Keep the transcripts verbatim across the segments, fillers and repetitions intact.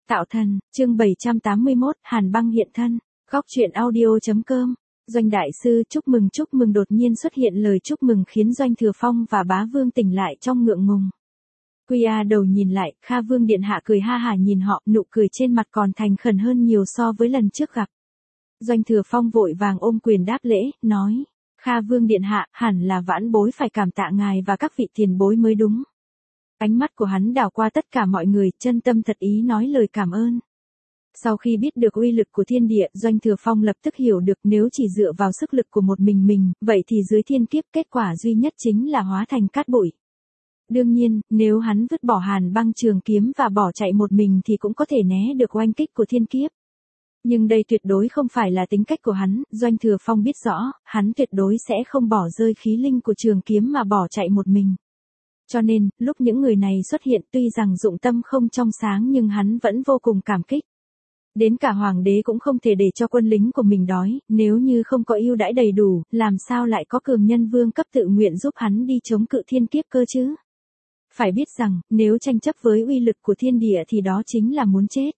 Tạo thần, chương bảy trăm tám mươi mốt, Hàn Băng hiện thân. Góc truyện audio.com. Doanh đại sư chúc mừng chúc mừng đột nhiên xuất hiện lời chúc mừng khiến Doanh Thừa Phong và Bá Vương tỉnh lại trong ngượng ngùng. Quy A đầu nhìn lại, Kha Vương điện hạ cười ha hả nhìn họ, nụ cười trên mặt còn thành khẩn hơn nhiều so với lần trước gặp. Doanh Thừa Phong vội vàng ôm quyền đáp lễ, nói: Kha Vương điện hạ, hẳn là vãn bối phải cảm tạ ngài và các vị tiền bối mới đúng. Ánh mắt của hắn đảo qua tất cả mọi người, chân tâm thật ý nói lời cảm ơn. Sau khi biết được uy lực của thiên địa, Doanh Thừa Phong lập tức hiểu được nếu chỉ dựa vào sức lực của một mình mình, vậy thì dưới thiên kiếp kết quả duy nhất chính là hóa thành cát bụi. Đương nhiên, nếu hắn vứt bỏ Hàn Băng trường kiếm và bỏ chạy một mình thì cũng có thể né được oanh kích của thiên kiếp. Nhưng đây tuyệt đối không phải là tính cách của hắn, Doanh Thừa Phong biết rõ, hắn tuyệt đối sẽ không bỏ rơi khí linh của trường kiếm mà bỏ chạy một mình. Cho nên, lúc những người này xuất hiện tuy rằng dụng tâm không trong sáng nhưng hắn vẫn vô cùng cảm kích. Đến cả hoàng đế cũng không thể để cho quân lính của mình đói, nếu như không có ưu đãi đầy đủ, làm sao lại có cường nhân vương cấp tự nguyện giúp hắn đi chống cự thiên kiếp cơ chứ? Phải biết rằng, nếu tranh chấp với uy lực của thiên địa thì đó chính là muốn chết.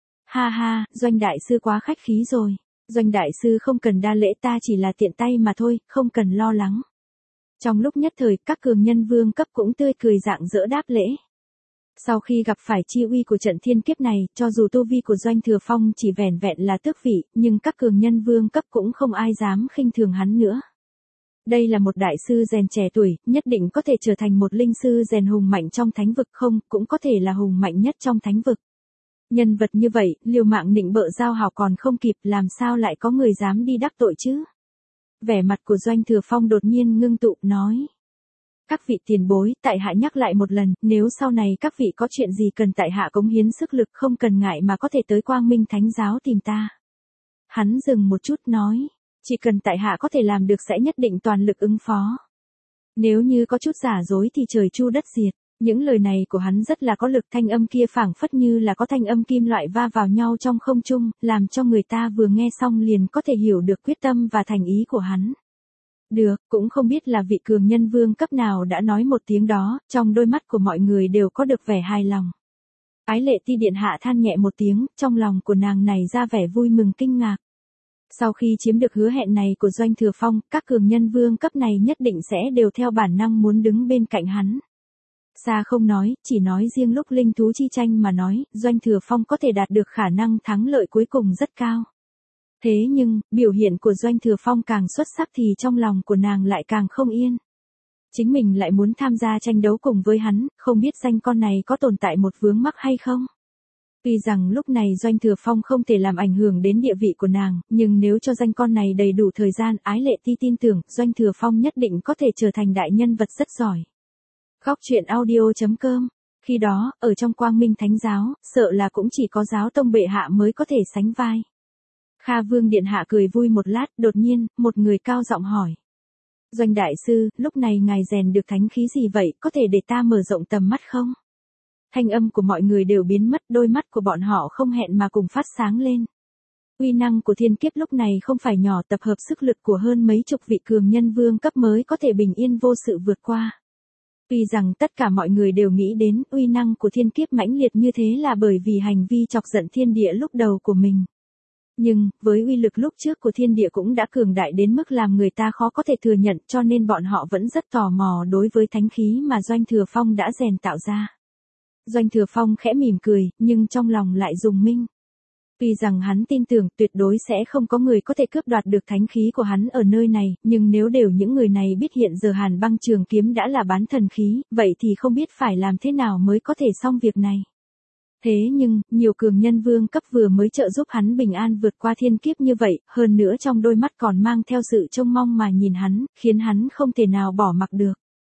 Ha ha, Doanh đại sư quá khách khí rồi. Doanh đại sư không cần đa lễ, ta chỉ là tiện tay mà thôi, không cần lo lắng. Trong lúc nhất thời, các cường nhân vương cấp cũng tươi cười rạng rỡ đáp lễ. Sau khi gặp phải chi uy của trận thiên kiếp này, cho dù tu vi của Doanh Thừa Phong chỉ vẻn vẹn là tước vị, nhưng các cường nhân vương cấp cũng không ai dám khinh thường hắn nữa. Đây là một đại sư rèn trẻ tuổi, nhất định có thể trở thành một linh sư rèn hùng mạnh trong thánh vực, không, cũng có thể là hùng mạnh nhất trong thánh vực. Nhân vật như vậy, liều mạng nịnh bợ giao hảo còn không kịp, làm sao lại có người dám đi đắc tội chứ? Vẻ mặt của Doanh Thừa Phong đột nhiên ngưng tụ, nói: Các vị tiền bối, tại hạ nhắc lại một lần, nếu sau này các vị có chuyện gì cần tại hạ cống hiến sức lực không cần ngại mà có thể tới Quang Minh Thánh Giáo tìm ta. Hắn dừng một chút nói: Chỉ cần tại hạ có thể làm được sẽ nhất định toàn lực ứng phó. Nếu như có chút giả dối thì trời chu đất diệt. Những lời này của hắn rất là có lực, thanh âm kia phảng phất như là có thanh âm kim loại va vào nhau trong không trung, làm cho người ta vừa nghe xong liền có thể hiểu được quyết tâm và thành ý của hắn. Được, cũng không biết là vị cường nhân vương cấp nào đã nói một tiếng đó, trong đôi mắt của mọi người đều có được vẻ hài lòng. Ái Lệ Ti điện hạ than nhẹ một tiếng, trong lòng của nàng này ra vẻ vui mừng kinh ngạc. Sau khi chiếm được hứa hẹn này của Doanh Thừa Phong, các cường nhân vương cấp này nhất định sẽ đều theo bản năng muốn đứng bên cạnh hắn. Xa không nói, chỉ nói riêng lúc linh thú chi tranh mà nói, Doanh Thừa Phong có thể đạt được khả năng thắng lợi cuối cùng rất cao. Thế nhưng, biểu hiện của Doanh Thừa Phong càng xuất sắc thì trong lòng của nàng lại càng không yên. Chính mình lại muốn tham gia tranh đấu cùng với hắn, không biết danh con này có tồn tại một vướng mắc hay không? Tuy rằng lúc này Doanh Thừa Phong không thể làm ảnh hưởng đến địa vị của nàng, nhưng nếu cho danh con này đầy đủ thời gian, Ái Lệ Ti tin tưởng, Doanh Thừa Phong nhất định có thể trở thành đại nhân vật rất giỏi. Góc truyện audio.com. Khi đó, ở trong Quang Minh Thánh Giáo, sợ là cũng chỉ có giáo tông bệ hạ mới có thể sánh vai. Kha Vương điện hạ cười vui một lát, đột nhiên, một người cao giọng hỏi: Doanh đại sư, lúc này ngài rèn được thánh khí gì vậy, có thể để ta mở rộng tầm mắt không? Thanh âm của mọi người đều biến mất, đôi mắt của bọn họ không hẹn mà cùng phát sáng lên. Uy năng của thiên kiếp lúc này không phải nhỏ, tập hợp sức lực của hơn mấy chục vị cường nhân vương cấp mới có thể bình yên vô sự vượt qua. Tuy rằng tất cả mọi người đều nghĩ đến uy năng của thiên kiếp mãnh liệt như thế là bởi vì hành vi chọc giận thiên địa lúc đầu của mình. Nhưng, với uy lực lúc trước của thiên địa cũng đã cường đại đến mức làm người ta khó có thể thừa nhận, cho nên bọn họ vẫn rất tò mò đối với thánh khí mà Doanh Thừa Phong đã rèn tạo ra. Doanh Thừa Phong khẽ mỉm cười, nhưng trong lòng lại rùng mình. Tuy rằng hắn tin tưởng tuyệt đối sẽ không có người có thể cướp đoạt được thánh khí của hắn ở nơi này, nhưng nếu đều những người này biết hiện giờ Hàn Băng trường kiếm đã là bán thần khí, vậy thì không biết phải làm thế nào mới có thể xong việc này. Thế nhưng, nhiều cường nhân vương cấp vừa mới trợ giúp hắn bình an vượt qua thiên kiếp như vậy, hơn nữa trong đôi mắt còn mang theo sự trông mong mà nhìn hắn, khiến hắn không thể nào bỏ mặc được.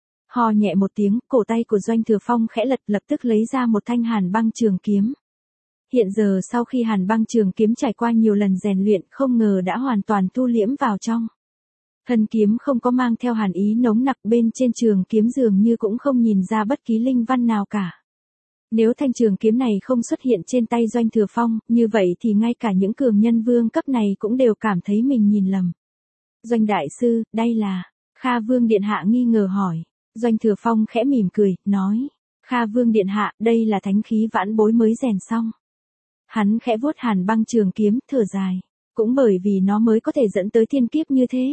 Ho nhẹ một tiếng, cổ tay của Doanh Thừa Phong khẽ lật, lập tức lấy ra một thanh Hàn Băng trường kiếm. Hiện giờ sau khi Hàn Băng trường kiếm trải qua nhiều lần rèn luyện, không ngờ đã hoàn toàn thu liễm vào trong. Thân kiếm không có mang theo hàn ý nóng nặc, bên trên trường kiếm dường như cũng không nhìn ra bất kỳ linh văn nào cả. Nếu thanh trường kiếm này không xuất hiện trên tay Doanh Thừa Phong, như vậy thì ngay cả những cường nhân vương cấp này cũng đều cảm thấy mình nhìn lầm. Doanh đại sư, đây là... Kha Vương điện hạ nghi ngờ hỏi. Doanh Thừa Phong khẽ mỉm cười, nói: Kha Vương điện hạ, đây là thánh khí vãn bối mới rèn xong. Hắn khẽ vuốt hàn băng trường kiếm, thở dài. Cũng bởi vì nó mới có thể dẫn tới thiên kiếp như thế.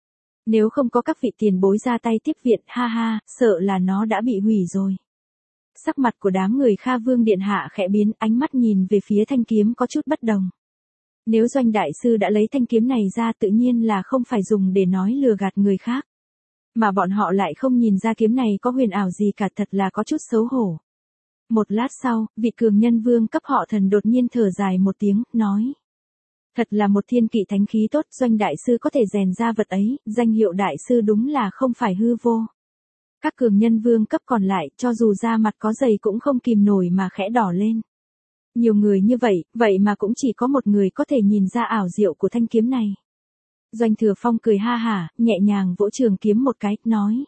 Nếu không có các vị tiền bối ra tay tiếp viện, ha ha, sợ là nó đã bị hủy rồi. Sắc mặt của đám người Kha Vương điện hạ khẽ biến, ánh mắt nhìn về phía thanh kiếm có chút bất đồng. Nếu Doanh đại sư đã lấy thanh kiếm này ra tự nhiên là không phải dùng để nói lừa gạt người khác. Mà bọn họ lại không nhìn ra kiếm này có huyền ảo gì cả, thật là có chút xấu hổ. Một lát sau, vị cường nhân vương cấp họ Thần đột nhiên thở dài một tiếng, nói. Thật là một thiên kỵ thánh khí tốt, Doanh đại sư có thể rèn ra vật ấy, danh hiệu đại sư đúng là không phải hư vô. Các cường nhân vương cấp còn lại, cho dù da mặt có dày cũng không kìm nổi mà khẽ đỏ lên. Nhiều người như vậy, vậy mà cũng chỉ có một người có thể nhìn ra ảo diệu của thanh kiếm này. Doanh Thừa Phong cười ha hả, nhẹ nhàng vỗ trường kiếm một cái, nói.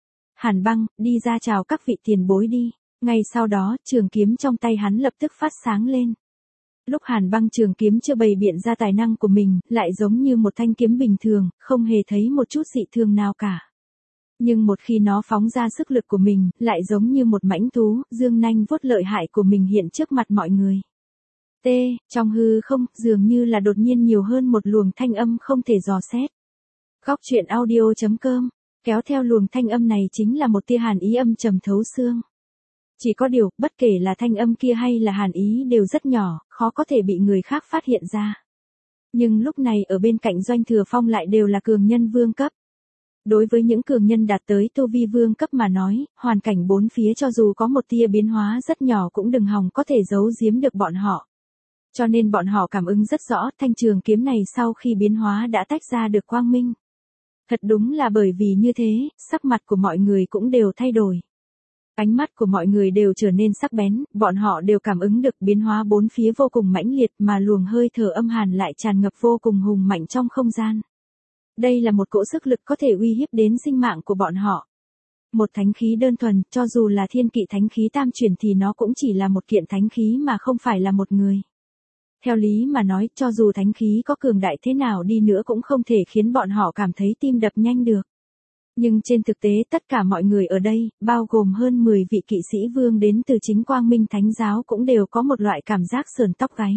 Hàn Băng, đi ra chào các vị tiền bối đi. Ngay sau đó, trường kiếm trong tay hắn lập tức phát sáng lên. Lúc Hàn Băng trường kiếm chưa bày biện ra tài năng của mình, lại giống như một thanh kiếm bình thường, không hề thấy một chút dị thường nào cả. Nhưng một khi nó phóng ra sức lực của mình, lại giống như một mãnh thú, dương nanh vuốt lợi hại của mình hiện trước mặt mọi người. T, trong hư không, dường như là đột nhiên nhiều hơn một luồng thanh âm không thể dò xét. Góc truyện audio chấm com, kéo theo luồng thanh âm này chính là một tia hàn ý âm trầm thấu xương. Chỉ có điều, bất kể là thanh âm kia hay là hàn ý đều rất nhỏ, khó có thể bị người khác phát hiện ra. Nhưng lúc này ở bên cạnh Doanh Thừa Phong lại đều là cường nhân vương cấp. Đối với những cường nhân đạt tới tu vi vương cấp mà nói, hoàn cảnh bốn phía cho dù có một tia biến hóa rất nhỏ cũng đừng hòng có thể giấu giếm được bọn họ. Cho nên bọn họ cảm ứng rất rõ, thanh trường kiếm này sau khi biến hóa đã tách ra được quang minh. Thật đúng là bởi vì như thế, sắc mặt của mọi người cũng đều thay đổi. Ánh mắt của mọi người đều trở nên sắc bén, bọn họ đều cảm ứng được biến hóa bốn phía vô cùng mãnh liệt mà luồng hơi thở âm hàn lại tràn ngập vô cùng hùng mạnh trong không gian. Đây là một cỗ sức lực có thể uy hiếp đến sinh mạng của bọn họ. Một thánh khí đơn thuần, cho dù là thiên kỵ thánh khí tam chuyển thì nó cũng chỉ là một kiện thánh khí mà không phải là một người. Theo lý mà nói, cho dù thánh khí có cường đại thế nào đi nữa cũng không thể khiến bọn họ cảm thấy tim đập nhanh được. Nhưng trên thực tế tất cả mọi người ở đây, bao gồm hơn mười vị kỵ sĩ vương đến từ chính Quang Minh Thánh giáo cũng đều có một loại cảm giác sườn tóc gáy.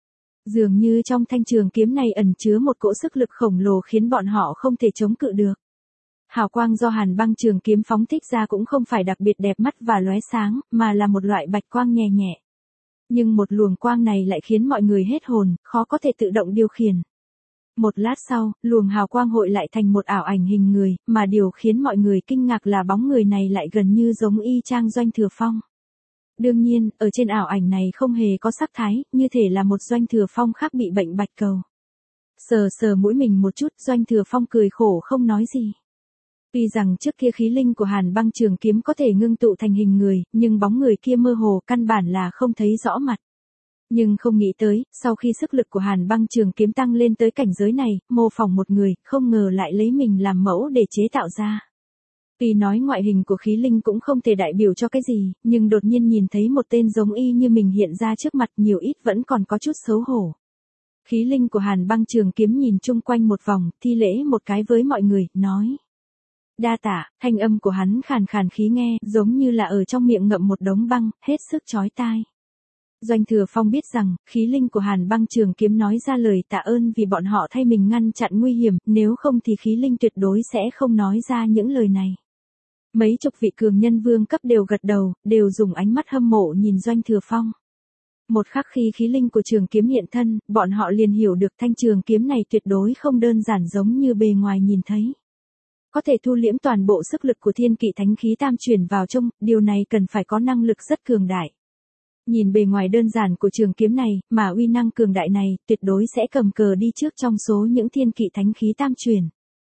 Dường như trong thanh trường kiếm này ẩn chứa một cỗ sức lực khổng lồ khiến bọn họ không thể chống cự được. Hào quang do Hàn Băng trường kiếm phóng thích ra cũng không phải đặc biệt đẹp mắt và lóe sáng, mà là một loại bạch quang nhẹ nhẹ. Nhưng một luồng quang này lại khiến mọi người hết hồn, khó có thể tự động điều khiển. Một lát sau, luồng hào quang hội lại thành một ảo ảnh hình người, mà điều khiến mọi người kinh ngạc là bóng người này lại gần như giống y chang Doanh Thừa Phong. Đương nhiên, ở trên ảo ảnh này không hề có sắc thái, như thể là một Doanh Thừa Phong khác bị bệnh bạch cầu. Sờ sờ mũi mình một chút, Doanh Thừa Phong cười khổ không nói gì. Tuy rằng trước kia khí linh của Hàn Băng trường kiếm có thể ngưng tụ thành hình người, nhưng bóng người kia mơ hồ căn bản là không thấy rõ mặt. Nhưng không nghĩ tới, sau khi sức lực của Hàn Băng trường kiếm tăng lên tới cảnh giới này, mô phỏng một người, không ngờ lại lấy mình làm mẫu để chế tạo ra. Tuy nói ngoại hình của khí linh cũng không thể đại biểu cho cái gì, nhưng đột nhiên nhìn thấy một tên giống y như mình hiện ra trước mặt nhiều ít vẫn còn có chút xấu hổ. Khí linh của Hàn Băng trường kiếm nhìn chung quanh một vòng, thi lễ một cái với mọi người, nói. Đa tạ, thanh âm của hắn khàn khàn khí nghe, giống như là ở trong miệng ngậm một đống băng, hết sức chói tai. Doanh Thừa Phong biết rằng, khí linh của Hàn Băng trường kiếm nói ra lời tạ ơn vì bọn họ thay mình ngăn chặn nguy hiểm, nếu không thì khí linh tuyệt đối sẽ không nói ra những lời này. Mấy chục vị cường nhân vương cấp đều gật đầu, đều dùng ánh mắt hâm mộ nhìn Doanh Thừa Phong. Một khắc khi khí linh của trường kiếm hiện thân, bọn họ liền hiểu được thanh trường kiếm này tuyệt đối không đơn giản giống như bề ngoài nhìn thấy. Có thể thu liễm toàn bộ sức lực của thiên kỵ thánh khí tam chuyển vào trong, điều này cần phải có năng lực rất cường đại. Nhìn bề ngoài đơn giản của trường kiếm này, mà uy năng cường đại này, tuyệt đối sẽ cầm cờ đi trước trong số những thiên kỵ thánh khí tam chuyển.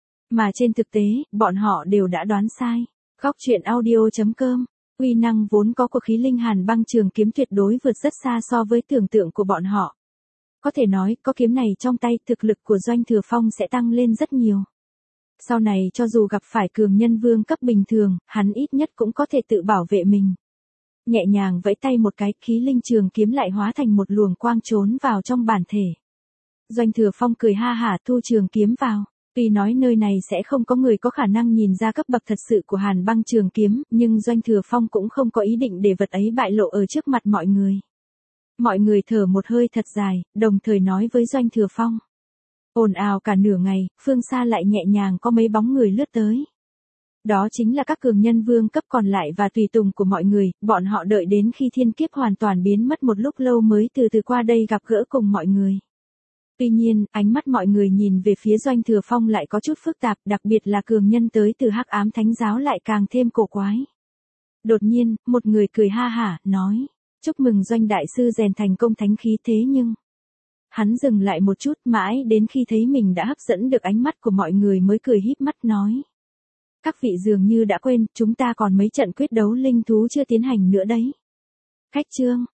Mà trên thực tế, bọn họ đều đã đoán sai. Góc truyện audio chấm com, uy năng vốn có của khí linh Hàn Băng trường kiếm tuyệt đối vượt rất xa so với tưởng tượng của bọn họ. Có thể nói, có kiếm này trong tay, thực lực của Doanh Thừa Phong sẽ tăng lên rất nhiều. Sau này cho dù gặp phải cường nhân vương cấp bình thường, hắn ít nhất cũng có thể tự bảo vệ mình. Nhẹ nhàng vẫy tay một cái, khí linh trường kiếm lại hóa thành một luồng quang trốn vào trong bản thể. Doanh Thừa Phong cười ha hả thu trường kiếm vào. Tuy nói nơi này sẽ không có người có khả năng nhìn ra cấp bậc thật sự của Hàn Băng trường kiếm, nhưng Doanh Thừa Phong cũng không có ý định để vật ấy bại lộ ở trước mặt mọi người. Mọi người thở một hơi thật dài, đồng thời nói với Doanh Thừa Phong. Ồn ào cả nửa ngày, phương xa lại nhẹ nhàng có mấy bóng người lướt tới. Đó chính là các cường nhân vương cấp còn lại và tùy tùng của mọi người, bọn họ đợi đến khi thiên kiếp hoàn toàn biến mất một lúc lâu mới từ từ qua đây gặp gỡ cùng mọi người. Tuy nhiên, ánh mắt mọi người nhìn về phía Doanh Thừa Phong lại có chút phức tạp, đặc biệt là cường nhân tới từ Hắc Ám Thánh Giáo lại càng thêm cổ quái. Đột nhiên, một người cười ha hả, nói, chúc mừng Doanh Đại Sư rèn thành công thánh khí thế nhưng... Hắn dừng lại một chút mãi đến khi thấy mình đã hấp dẫn được ánh mắt của mọi người mới cười híp mắt nói. Các vị dường như đã quên, chúng ta còn mấy trận quyết đấu linh thú chưa tiến hành nữa đấy. Khách trương,